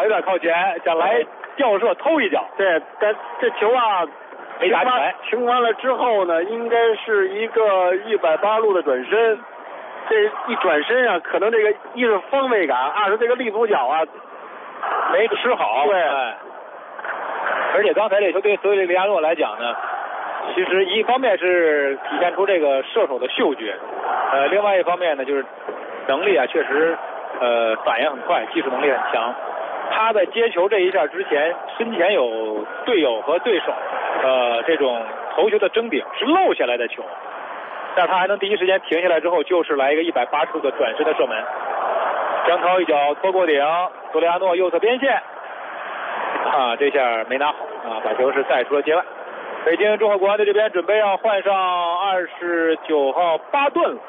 有点靠前，想来吊射偷一脚。 对，但这球啊， 没打起来。 停完了之后呢，应该是一个180度的转身。这一转身啊，可能这个一是方位感，二是这个立足脚啊没吃好。 对。 而且刚才这球对索里利亚诺来讲呢，其实一方面是体现出这个射手的嗅觉，另外一方面呢就是能力啊，确实反应很快，技术能力很强。他在接球这一下之前，身前有队友和对手这种头球的争顶，是漏下来的球，但他还能第一时间停下来之后，就是来一个180度的转身的射门。张涛一脚拖过顶，索里亚诺右侧边线。这下没拿好把球是带出了界外。北京中赫国安队这边准备要换上29号巴顿了。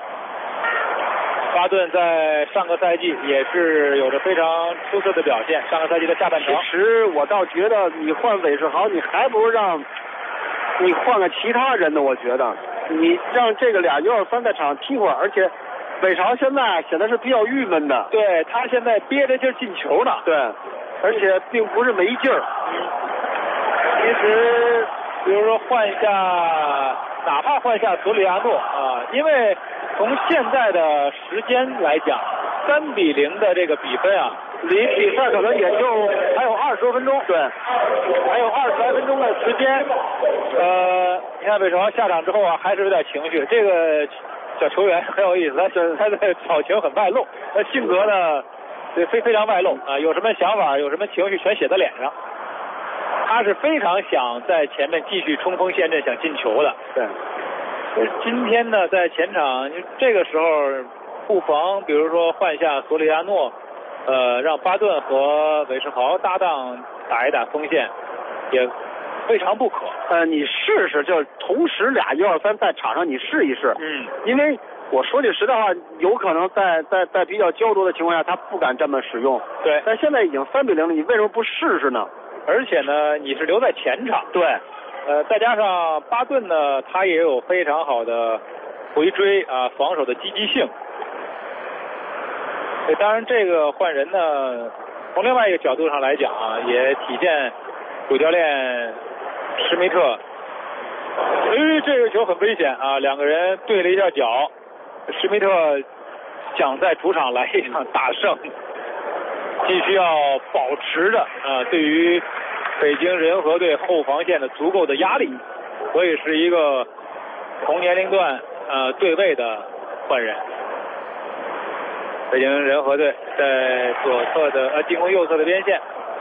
巴顿在上个赛季也是有着非常出色的表现，上个赛季的下半程。 其实我倒觉得你换韦世豪，你还不如让你换个其他人呢。我觉得你让这个俩123在场上踢会儿，而且韦世豪现在显得是比较郁闷的。 对，他现在憋着劲进球呢。 对。而且并不是没劲儿。 其实，比如说换下，哪怕换下索里亚诺因为从现在的时间来讲，3-0的这个比分离比赛可能也就还有20多分钟。对， 还有20来分钟的时间。你看韦世豪下场之后还是有点情绪。这个小球员很有意思，他的表情很外露，他性格呢。非常外露有什么想法有什么情绪全写在脸上。他是非常想在前面继续冲锋陷阵想进球的。 对。 今天呢在前场这个时候不妨比如说换下索里亚诺，让巴顿和韦世豪搭档打一打锋线，也未尝不可。 你试试，就同时俩123在场上你试一试。因为我说句实在话，有可能在比较焦灼的情况下，他不敢这么使用。 对。 但现在已经3-0了，你为什么不试试呢？ 而且呢，你是留在前场。 对。 再加上巴顿呢，他也有非常好的回追防守的积极性。当然，这个换人呢，从另外一个角度上来讲也体现主教练施密特。这个球很危险两个人对了一下脚。施密特想在主场来一场大胜，必须要保持着对于北京人和队后防线的足够的压力，所以是一个同年龄段对位的换人。北京人和队在左侧的进攻右侧的边线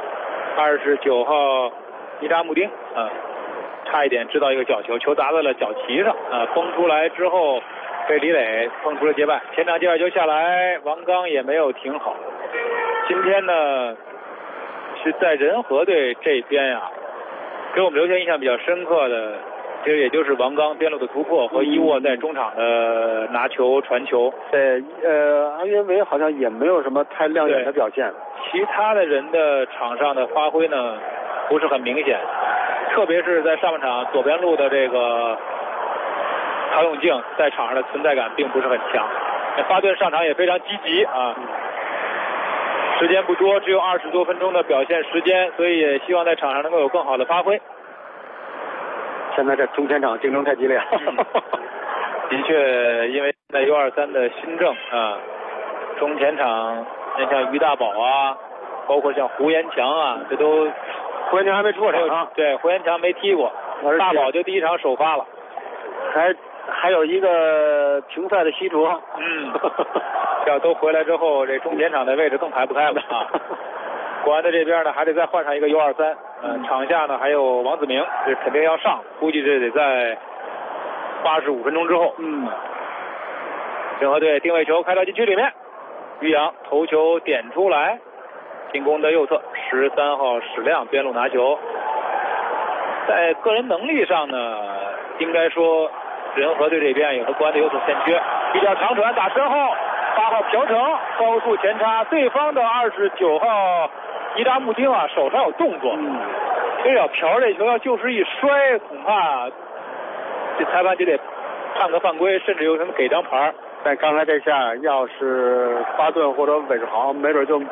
，29号尼扎穆丁差一点制造一个角球，球砸在了脚旗上封出来之后。被李磊碰出了界外，前场接外球下来，王刚也没有停好。今天呢，是在人和队这边给我们留下印象比较深刻的，其实也就是王刚边路的突破和伊沃在中场的拿球传球。 对，安约维好像也没有什么太亮眼的表现。 其他的人的场上的发挥呢，不是很明显，特别是在上半场左边路的这个。曹永静在场上的存在感并不是很强，巴顿上场也非常积极时间不多，只有20多分钟的表现时间，所以也希望在场上能够有更好的发挥。 现在这中前场竞争太激烈的确，因为在U23的新政中前场那像于大宝包括像胡延强这都胡延强还没出过场对，胡延强没踢过，大宝就第一场首发了。 还有一个停赛的西卓， 要都回来之后，这中前场的位置更排不开了国安的这边呢，还得再换上一个U23，场下呢还有王子明，这肯定要上，估计这得在85分钟之后。人和队定位球开到禁区里面，于洋头球点出来，进攻的右侧13号史亮边路拿球，在个人能力上呢，应该说。人和队这边也和国安队有所欠缺，一脚长传打身后，8号朴成高速前插，对方的29号尼扎穆丁手上有动作，所以朴这球要就是一摔，恐怕这裁判就得判个犯规，甚至有可能给张牌。 但刚才这下要是巴顿或者韦世豪，没准就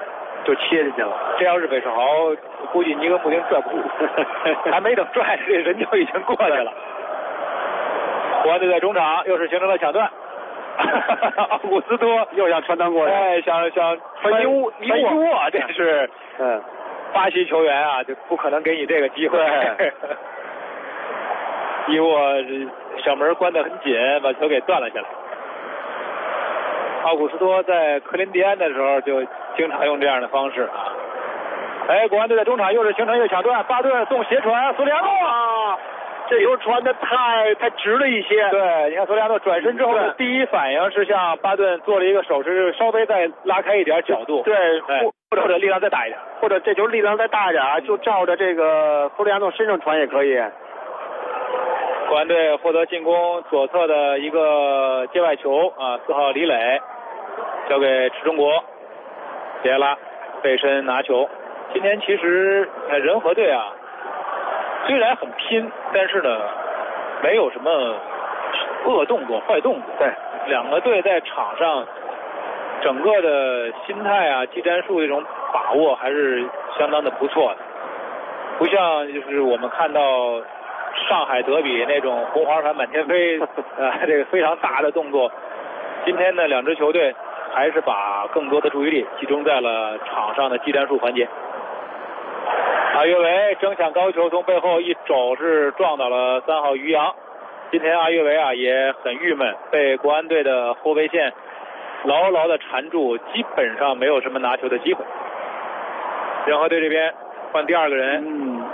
就切进去了。 这要是韦世豪，估计尼格穆丁拽不住，还没等拽，这人就已经过来了。国安队在中场又是形成了抢断，奥古斯托又想传单过来， 哎，想传尼沃，这是巴西球员啊，就不可能给你这个机会。尼沃小门关得很紧，把球给断了下来。奥古斯托在克林蒂安的时候就经常用这样的方式啊。哎，国安队在中场又是形成一个抢断，巴顿送斜传，索里亚诺啊， 这球传的太直了一些。 对，你看索里亚诺转身之后的第一反应是向巴顿做了一个手势，稍微再拉开一点角度。 对， 或者力量再大一点， 或者这球力量再大一点，就照着这个索里亚诺身上传也可以。 国安队获得进攻左侧的一个界外球啊，4号李磊交给池中国，杰拉背身拿球。今天其实仁和队啊，虽然很拼，但是呢，没有什么恶动作、坏动作。 对， 两个队在场上整个的心态啊、技战术这种把握还是相当的不错的，不像就是我们看到上海德比那种红黄船满天飞这个非常大的动作。今天呢，两支球队还是把更多的注意力集中在了场上的技战术环节。阿约维争抢高球，从背后一肘是撞到了3号于洋。今天阿约维啊也很郁闷，被国安队的后卫线牢牢的缠住，基本上没有什么拿球的机会。仁和队这边换第二个人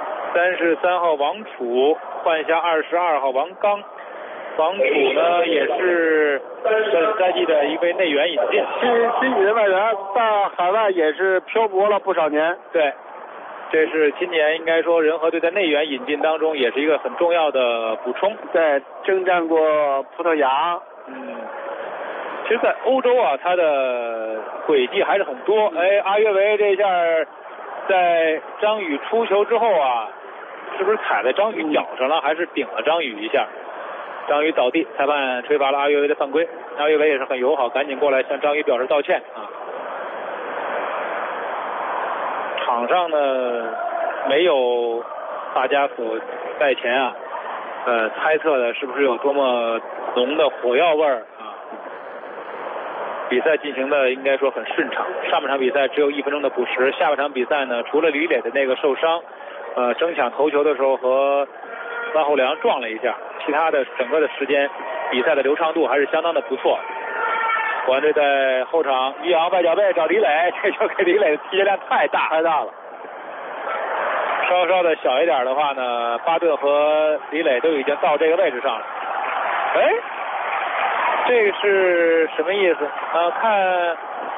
，33号王楚换下22号王刚。王楚呢也是本赛季的一位内援引进， 新引的外援，在海外也是漂泊了不少年。 对，这是今年应该说仁和队在内援引进当中也是一个很重要的补充。 对，征战过葡萄牙。 其实在欧洲啊，他的轨迹还是很多。哎，阿约维这下在张宇出球之后啊，是不是踩在张宇脚上了，还是顶了张宇一下？张宇倒地，裁判吹罚了阿约维的犯规。阿约维也是很友好，赶紧过来向张宇表示道歉啊。场上呢没有大家所在前啊猜测的是不是有多么浓的火药味儿啊。比赛进行的应该说很顺畅，上半场比赛只有1分钟的补时，下半场比赛呢除了李磊的那个受伤争抢头球的时候和万后良撞了一下，其他的整个的时间比赛的流畅度还是相当的不错。国安队在后场，于洋外脚背找李磊，这球给李磊的体验量太大了。稍稍的小一点的话呢，巴顿和李磊都已经到这个位置上了。哎，这是什么意思？看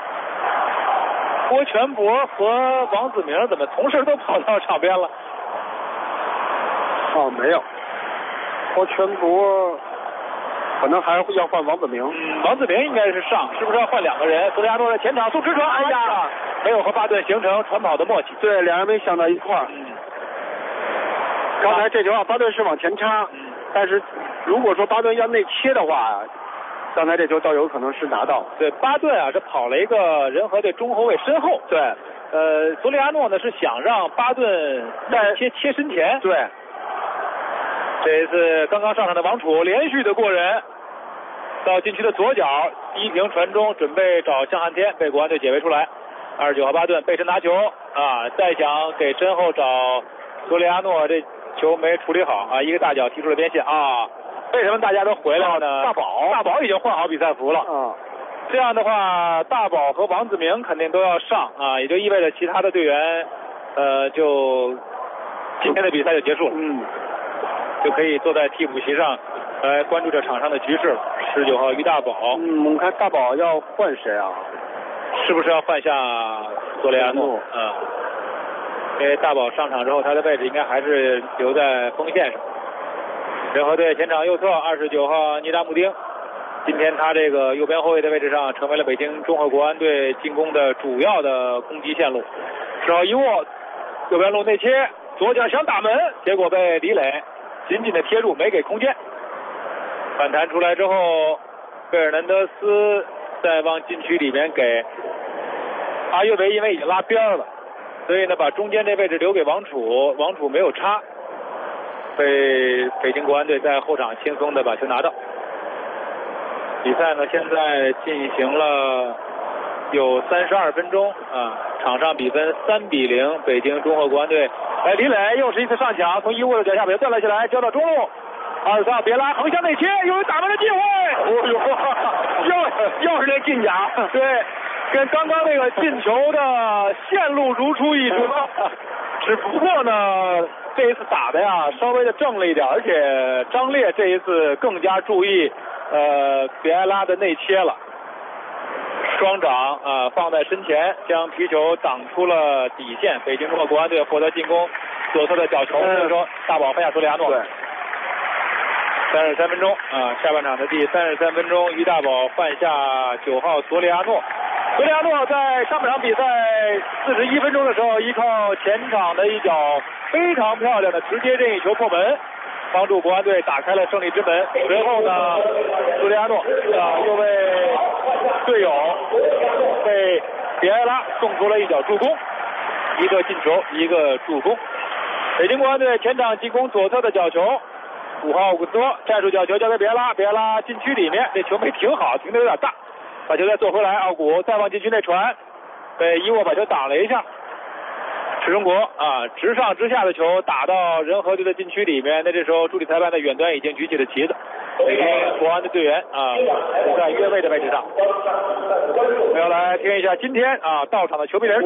郭全博和王子明怎么同时都跑到场边了？ 没有，郭全博可能还要换王子明。 王子明应该是上，是不是要换2个人？索里亚诺在前场送直传，哎呀，没有和巴顿形成传跑的默契。 对，两人没想到一块儿。刚才这球巴顿是往前插，但是如果说巴顿要内切的话，刚才这球倒有可能是拿到。 对，巴顿啊是跑了一个仁和队中后卫身后。 对， 索里亚诺呢是想让巴顿在切身前。 对。 这一次刚刚上场的王楚连续的过人，到禁区的左脚，低平传中，准备找向汉天，被国安队解围出来。29号巴顿背身拿球啊，再想给身后找索里亚诺，这球没处理好啊，一个大脚踢出了边线啊。为什么大家都回来了呢？大宝已经换好比赛服了。这样的话，大宝和王子明肯定都要上啊，也就意味着其他的队员就今天的比赛就结束了。就可以坐在替补席上来关注着场上的局势了。19号于大宝。我们看大宝要换谁啊？ 是不是要换下索里亚诺？因为大宝上场之后，他的位置应该还是留在锋线上。仁和队前场右侧29号尼达穆丁，今天他这个右边后卫的位置上成为了北京中赫国安队进攻的主要的攻击线路。10号伊沃右边路内切，左脚想打门，结果被李磊紧紧的贴住，没给空间。反弹出来之后，费尔南德斯再往禁区里面给阿约维因为已经拉边了，所以呢把中间这位置留给王楚，王楚没有插，被北京国安队在后场轻松的把球拿到。比赛呢现在进行了有32分钟啊，场上比分3-0，北京中赫国安队。李磊又是一次上抢，从伊沃的脚下把球断了下来，交到中路。24号别拉横向内切，有打门的机会。又是这进抢，对，跟刚刚那个进球的线路如出一辙。只不过呢，这一次打的呀稍微的正了一点，而且张烈这一次更加注意别埃拉的内切了。双掌放在身前，将皮球挡出了底线。北京中赫国安队获得进攻左侧的角球。这个时候大宝换下索里亚诺。对。33分钟下半场的第33分钟，于大宝换下9号索里亚诺。索里亚诺在上半场比赛41分钟的时候，依靠前场的一脚非常漂亮的直接任意球破门，帮助国安队打开了胜利之门。随后呢，索里亚诺又为队友被别埃拉送出了一脚助攻，一个进球，一个助攻。北京国安队前场进攻左侧的角球，5号古多战术角球交给别埃拉，别埃拉禁区里面，这球没停好，停得有点大，把球再做回来，奥古再往禁区内传，被伊沃把球挡了一下。池中国直上直下的球打到仁和队的禁区里面，那这时候助理裁判的远端已经举起了旗子，北京国安的队员不在越位的位置上。我们要来听一下今天到场的球迷人数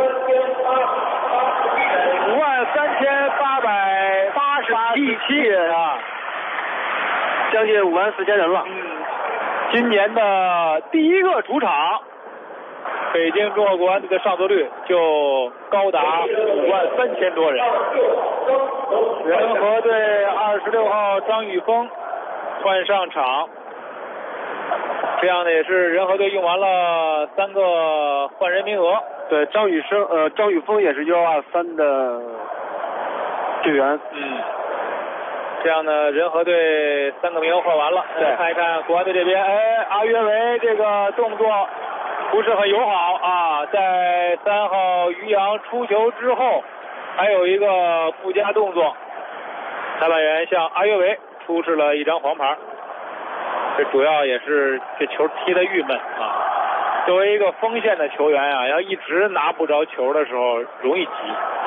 ，53887人将近54000人了。 今年的第一个主场，北京中赫国安队的上座率就高达53000多人。仁和队26号张雨峰换上场，这样的也是仁和队用完了3个换人名额。 对，张雨峰也是123的队员。 这样呢，仁和队3个名额换完了。再看一看国安队这边，阿约维这个动作不是很友好在3号于洋出球之后，还有一个附加动作，裁判员向阿约维出示了一张黄牌。这主要也是这球踢得郁闷作为一个锋线的球员要一直拿不着球的时候容易急。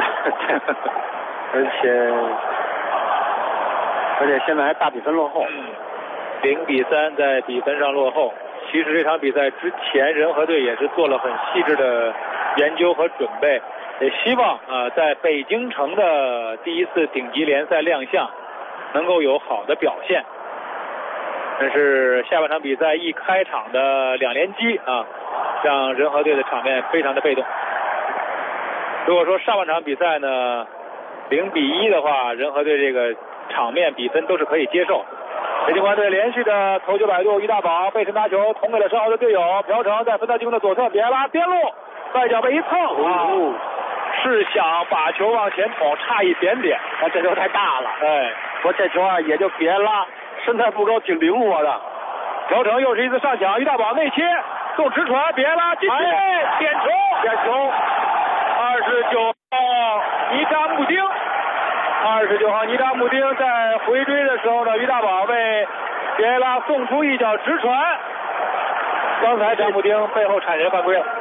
而且现在还大比分落后 ，0-3在比分上落后。其实这场比赛之前，仁和队也是做了很细致的研究和准备，也希望在北京城的第一次顶级联赛亮相能够有好的表现。但是下半场比赛一开场的2连击让仁和队的场面非常的被动。如果说上半场比赛呢0-1的话，仁和队这个场面比分都是可以接受。北京国安队连续的头球摆渡，于大宝背身拿球捅给了10号的队友朴成，在分到进攻的左侧，别拉边路外脚被一蹭是想把球往前捅，差一点点，这球太大了。我这球也就别拉身材不高，挺灵活的。朴成又是一次上抢，于大宝内切送直传，别拉进去，点球29号尼扎穆丁。29号尼扎穆丁在回追的时候呢，于大宝被别埃拉送出一脚直传，刚才扎穆丁背后铲人犯规了。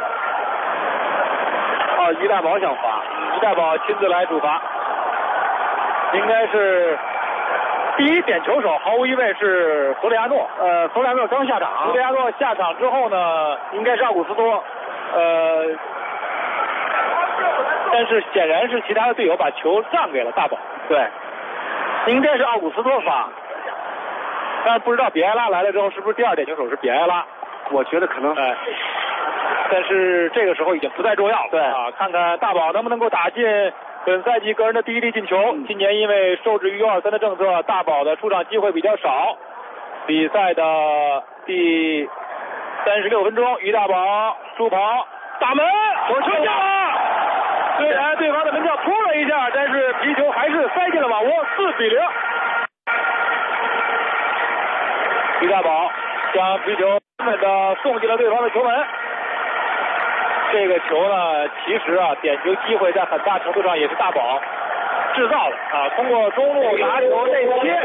于大宝想罚，于大宝亲自来主罚，应该是第一点球手，毫无疑问是索里亚诺。索里亚诺刚下场，索里亚诺下场之后呢，应该是奥古斯托。但是显然是其他的队友把球让给了大宝。对，应该是奥古斯托罚。但是不知道别埃拉来了之后是不是第2点球手是别埃拉？ 我觉得可能。 但是这个时候已经不再重要了。对看看大宝能不能够打进本赛季个人的第1粒进球。今年因为受制于123的政策，大宝的出场机会比较少。比赛的第36分钟，于大宝助跑打门，球进了。虽然对方的门将扑了一下，但是皮球还是塞进了网窝，4-0。于大宝将皮球稳稳的送进了对方的球门。 这个球呢，其实啊，点球机会在很大程度上也是大宝制造的啊。通过中路拿球内切，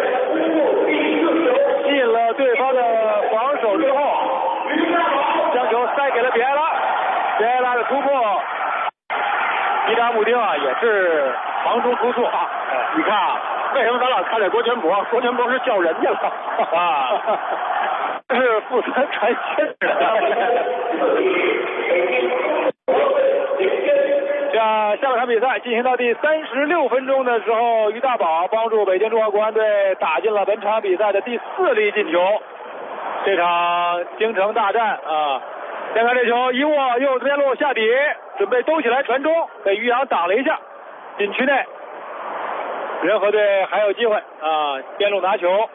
进了对方的防守之后，将球塞给了比埃拉。比埃拉的突破，伊扎姆丁啊也是忙中出错啊。 你看啊，为什么咱老看这郭全博？郭全博是叫人家了啊，这是负责传线的。下半场比赛进行到第36分钟的时候，于大宝帮助北京中华国安队打进了本场比赛的第4粒进球。这场京城大战啊，先看这球一握，右边路下底，准备兜起来传中，被于洋挡了一下，禁区内。人和队还有机会啊，边路拿球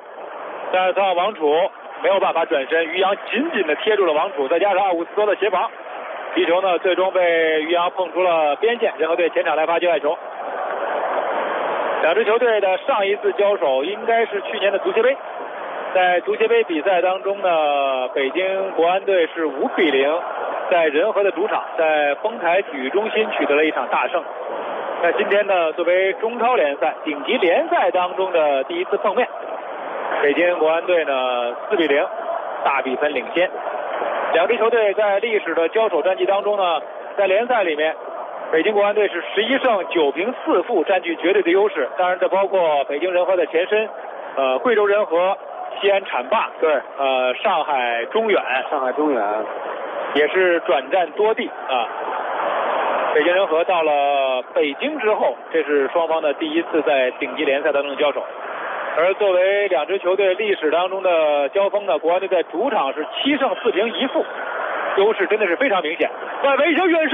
，34号王楚没有办法转身，于洋紧紧的贴住了王楚，再加上奥古斯托的协防。皮球呢，最终被于洋碰出了边线，人和队前场来发界外球。两支球队的上一次交手应该是去年的足协杯，在足协杯比赛当中呢，北京国安队是5-0在人和的主场，在丰台体育中心取得了一场大胜。那今天呢，作为中超联赛顶级联赛当中的第一次碰面，北京国安队呢4-0大比分领先。两支球队在历史的交手战绩当中呢，在联赛里面，北京国安队是11胜9平4负，占据绝对的优势。当然，这包括北京人和的前身，贵州人和、西安浐灞， 对， 上海中远也是转战多地啊。北京人和到了北京之后，这是双方的第一次在顶级联赛当中的交手。而作为两支球队历史当中的交锋呢，国安队在主场是7胜4平1负，优势真的是非常明显。外围一球远射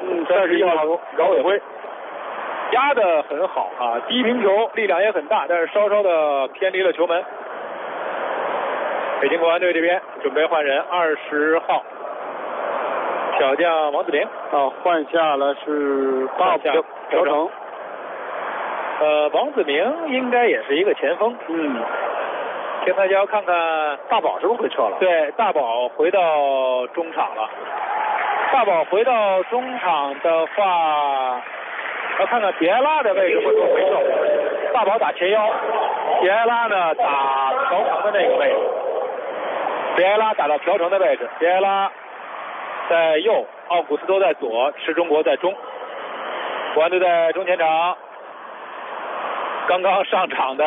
，31号饶伟辉压得很好啊，低平球力量也很大，但是稍稍的偏离了球门。北京国安队这边准备换人，20号小将王子明换下了是大朴成。 王子明应该也是一个前锋。天台桥看看大宝是不是回撤了？ 对，大宝回到中场了。大宝回到中场的话，要看看比埃拉的位置会不会回撤。大宝打前腰，比埃拉呢打朴成的那个位置。比埃拉打到朴成的位置，比埃拉在右，奥古斯托在左，池中国在中。国安队在中前场。刚刚上场的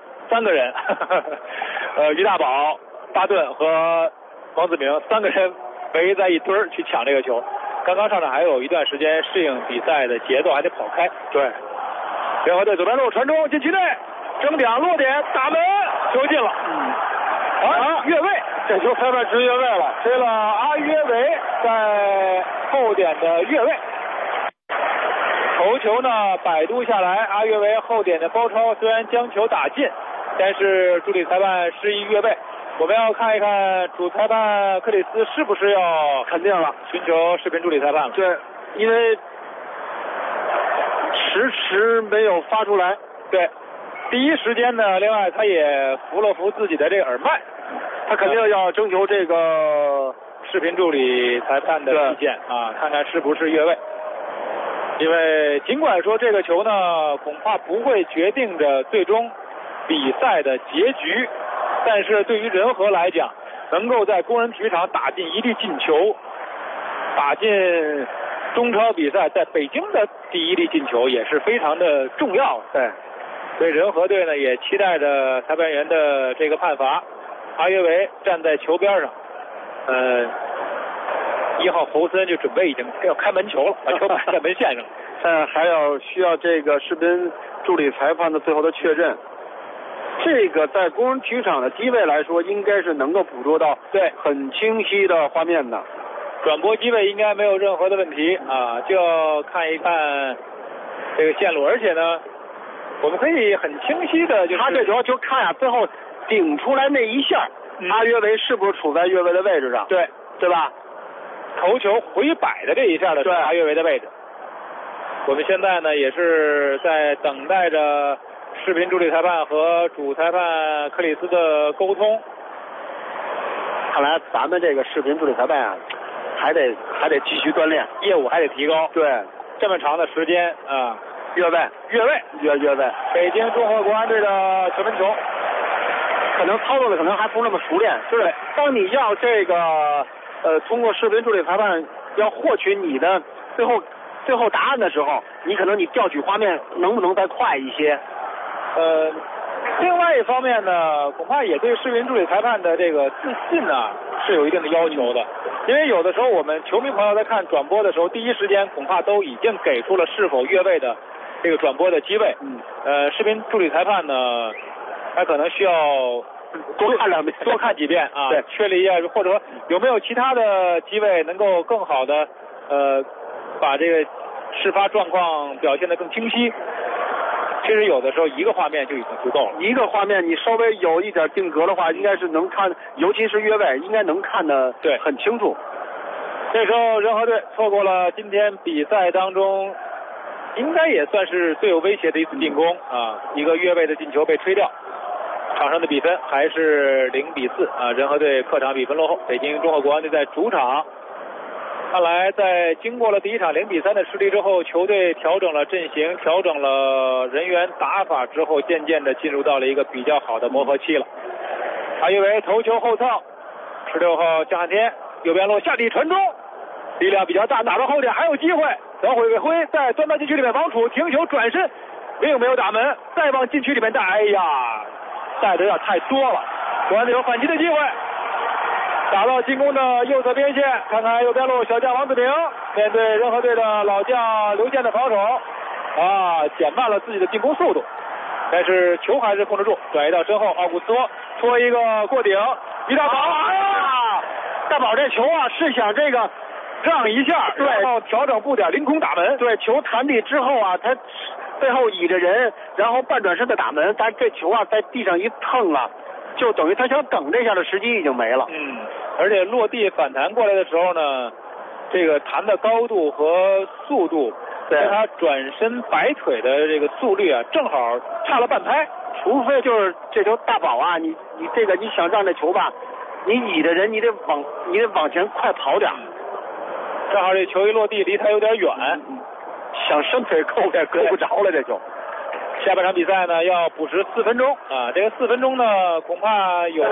3个人，于大宝、巴顿和王子明3个人围在一堆儿去抢这个球。刚刚上场还有一段时间适应比赛的节奏，还得跑开。 对， 人和队左边路传中禁区内，争点落点打门，球进了。越位， 这球裁判直越位了， 吹了阿约维在后点的越位。头球呢摆渡下来，阿约维后点的包抄虽然将球打进，但是助理裁判示意越位。我们要看一看主裁判克里斯是不是要肯定了寻求视频助理裁判了。 对，因为迟没有发出来。 对，第一时间呢，另外他也扶了扶自己的这个耳麦， 他肯定要征求这个视频助理裁判的意见啊，看看是不是越位。因为尽管说这个球呢恐怕不会决定着最终比赛的结局，但是对于人和来讲，能够在工人体育场打进1粒进球，打进中超比赛在北京的第1粒进球也是非常的重要。 对， 所以人和队呢也期待着裁判员的这个判罚。阿约维站在球边上1号侯森就准备已经要开门球了，把球摆在门线上。 还需要这个视频助理裁判的最后的确认。这个在工人体育场的机位来说，应该是能够捕捉到对很清晰的画面的。 转播机位应该没有任何的问题啊，就要看一看这个线路，而且呢，我们可以很清晰的就是他这球就看最后顶出来那一下，阿约维是不是处在越位的位置上？对吧？ 头球回摆的这一下的是阿约维的位置。我们现在呢也是在等待着视频助理裁判和主裁判克里斯的沟通。 看来咱们这个视频助理裁判还得继续锻炼， 业务还得提高。 对， 这么长的时间啊， 越位， 北京综合国安队的球门球， 可能操作的可能还不那么熟练，就是当你要这个通过视频助理裁判要获取你的最后答案的时候，你可能你调取画面能不能再快一些？ 另外一方面呢，恐怕也对视频助理裁判的这个自信呢是有一定的要求的，因为有的时候我们球迷朋友在看转播的时候，第一时间恐怕都已经给出了是否越位的这个转播的机位。视频助理裁判呢，他可能需要多看几遍啊， 对， 确立一下，或者说有没有其他的机位能够更好的把这个事发状况表现得更清晰。其实有的时候一个画面就已经足够了。 一个画面你稍微有一点定格的话，应该是能看，尤其是越位，应该能看得很清楚。 这时候人和队错过了今天比赛当中应该也算是最有威胁的一次进攻啊，一个越位的进球被吹掉，场上的比分还是0-4啊，人和队客场比分落后。北京综合国安队在主场。看来在经过了第一场0-3的失利之后，球队调整了阵型，调整了人员打法之后，渐渐的进入到了一个比较好的磨合期了。马玉伟头球后蹭，16号江汉天右边路下底传中，力量比较大，打到后点还有机会。小毁为辉再钻到禁区里面，王楚停球转身，并没有打门，再往禁区里面带，哎呀，带的有点太多了，国安队有反击的机会。打到进攻的右侧边线，看看右边路小将王子明面对人和队的老将刘健的防守啊，减慢了自己的进攻速度，但是球还是控制住，转移到身后，奥古斯托戳一个过顶，于大宝啊， 大宝这球啊是想这个让一下， 对，然后调整步点凌空打门， 对，球弹地之后啊，他背后倚着人，然后半转身的打门，但这球啊在地上一蹭啊，就等于他想等这下的时机已经没了。 而且落地反弹过来的时候呢，这个弹的高度和速度，跟他转身摆腿的这个速率啊，正好差了半拍。 除非就是这球大宝啊，你这个你想让这球吧，你倚着人，你得往前快跑点。 正好这球一落地离他有点远， 想伸腿够也够不着了这球。 下半场比赛呢要补时4分钟啊，这个4分钟呢恐怕有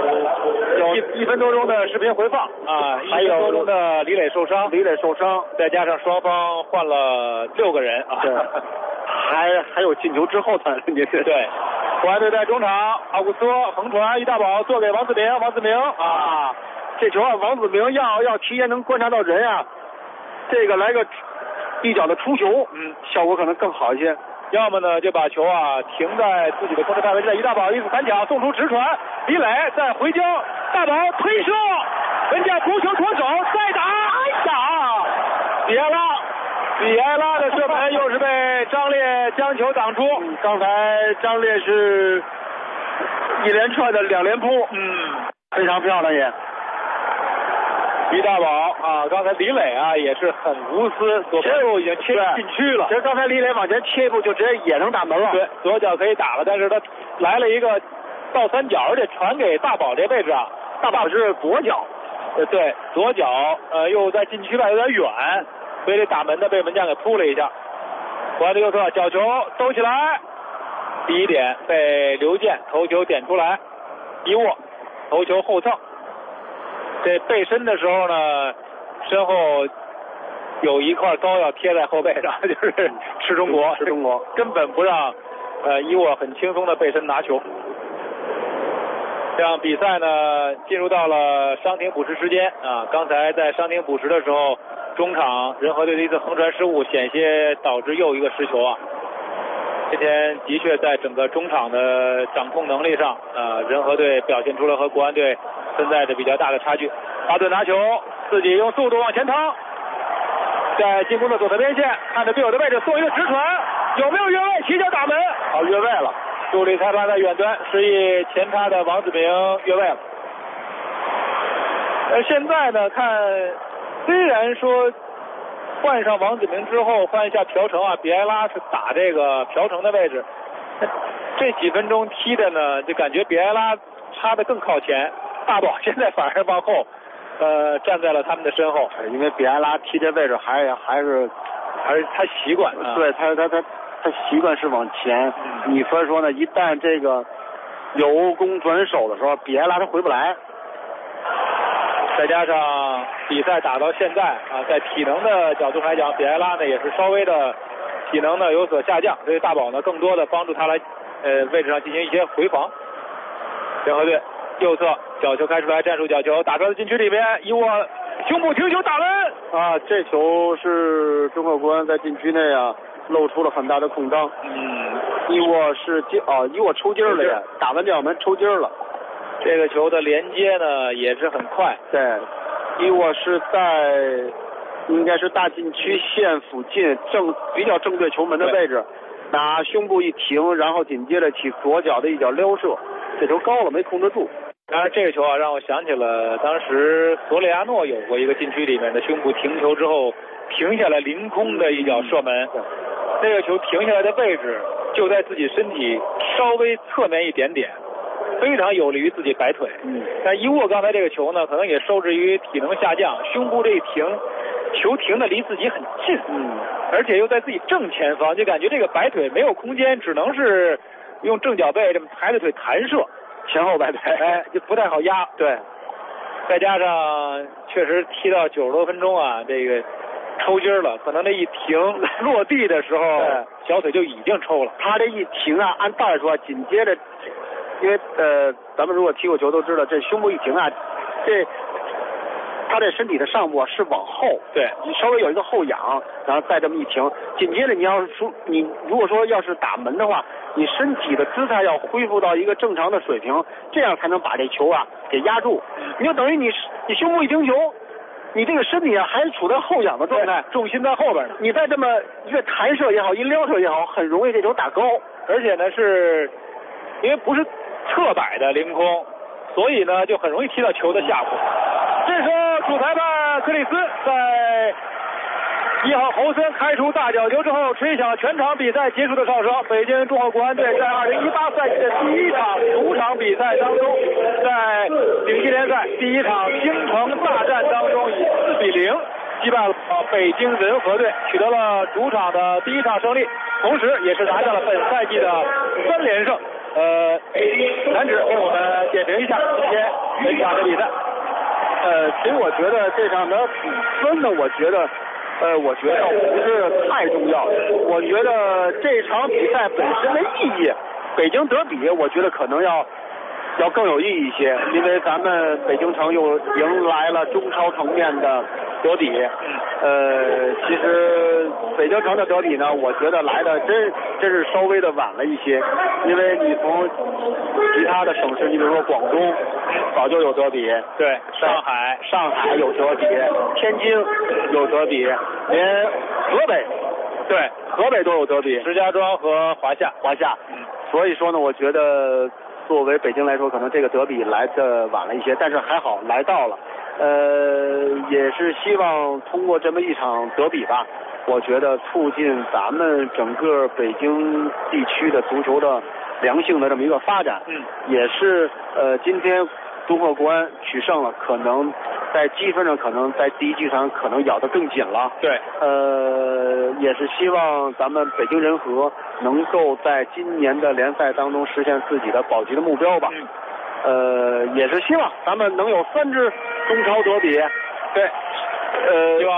1分多钟的视频回放啊，还有1分多钟的李磊受伤，再加上双方换了6个人啊， 还有进球之后的对。国安队在中场，奥古斯托横传，于大宝做给王子明啊， 这球啊，王子明要提前能观察到人啊，这个来个一脚的出球，效果可能更好一些。 要么呢就把球啊停在自己的控制范围之内，于大宝一次反抢送出直传，李磊再回交，大宝推射，门将扑球脱手再打，哎呀，比埃拉的射门又是被张烈将球挡出。 刚才张烈是一连串的2连扑，非常漂亮也。 于大宝啊，刚才李磊啊也是很无私，左边路已经切禁区了。 其实刚才李磊往前切一步就直接也能打门了。 对，左脚可以打了，但是他来了一个倒三角，而且传给大宝这位置啊， 大宝是左脚， 对，左脚又在禁区外有点远，所以这打门的被门将给扑了一下。国安队右侧角球兜起来，第一点被刘健头球点出来，一握头球后蹭。这背身的时候呢，身后有一块膏药贴在后背上，就是吃中国根本不让伊沃很轻松的背身拿球。这样比赛呢进入到了伤停补时时间啊，刚才在伤停补时的时候，中场人和队的一次横传失误，险些导致又一个失球啊。今天的确在整个中场的掌控能力上，人和队表现出了和国安队存在着比较大的差距。巴顿拿球，自己用速度往前趟，在进攻的左侧边线，看着队友的位置送一个直传，有没有越位？起脚打门， 好，越位了。 助理裁判在远端示意前插的王子明越位了。现在呢，看虽然说换上王子明之后换一下朴成啊，比埃拉是打这个朴成的位置，这几分钟踢的呢，就感觉比埃拉插的更靠前，大宝现在反而往后站在了他们的身后。 因为比埃拉踢这位置还是他习惯啊。 对他习惯是往前。你所以说呢，一旦这个有攻转守的时候，比埃拉他回不来。 再加上比赛打到现在啊，在体能的角度上来讲，比埃拉呢也是稍微的体能呢有所下降，所以大宝呢更多的帮助他来位置上进行一些回防。联合队右侧角球开出来，战术角球打到了禁区里面，一握胸部停球打门啊！这球是中国国安在禁区内啊露出了很大的空当。一握抽筋了呀，打完这脚门抽筋了。 这个球的连接呢也是很快。 对，伊沃是在应该是大禁区线附近比较正对球门的位置，拿胸部一停，然后紧接着起左脚的一脚撩射，这球高了没控制住。 当然这个球啊让我想起了当时索里亚诺有过一个禁区里面的胸部停球之后停下来凌空的一脚射门。那个球停下来的位置就在自己身体稍微侧面一点点，非常有利于自己摆腿。但伊沃刚才这个球呢，可能也受制于体能下降，胸部这一停，球停的离自己很近，而且又在自己正前方，就感觉这个摆腿没有空间，只能是用正脚背这么抬着腿弹射， 前后摆腿， 就不太好压。 对， 再加上确实踢到90多分钟啊，这个抽筋了，可能这一停落地的时候，小腿就已经抽了。 他这一停啊，按道理说紧接着。因为咱们如果踢过球都知道，这胸部一停啊，他这身体的上部是往后， 对， 稍微有一个后仰，然后再这么一停，紧接着你如果说要是打门的话，你身体的姿态要恢复到一个正常的水平，这样才能把这球啊给压住。你就等于你胸部一停球，你这个身体啊还是处在后仰的状态， 重心在后边呢。 你再这么一个弹射也好，一撩射也好，很容易这球打高， 而且呢是因为不是侧摆的凌空，所以呢就很容易踢到球的下部。这时候主裁判克里斯在1号侯森开出大角球之后，吹响全场比赛结束的哨声。北京中赫国安队在2018赛季的第一场主场比赛当中，在顶级联赛第一场京城大战当中以4比0击败了北京人和队，取得了主场的第一场胜利，同时也是拿下了本赛季的3连胜。男子给我们点评一下今天本场的比赛。 其实我觉得这场的比分呢，我觉得不是太重要。我觉得这场比赛本身的意义，北京德比，我觉得可能要更有意义一些，因为咱们北京城又迎来了中超层面的德比。其实北京城的德比呢，我觉得来的真是稍微的晚了一些，因为你从其他的省市，你比如说广东早就有德比， 对，上海有德比，天津有德比，连河北都有德比， 石家庄和华夏。 所以说呢，我觉得作为北京来说，可能这个德比来的晚了一些，但是还好来到了。也是希望通过这么一场德比吧，我觉得促进咱们整个北京地区的足球的良性的这么一个发展。也是今天中赫国安取胜了，可能在积分上可能在第一局上可能咬得更紧了。 对， 也是希望咱们北京人和能够在今年的联赛当中实现自己的保级的目标吧。也是希望咱们能有3支中超德比。 对，希望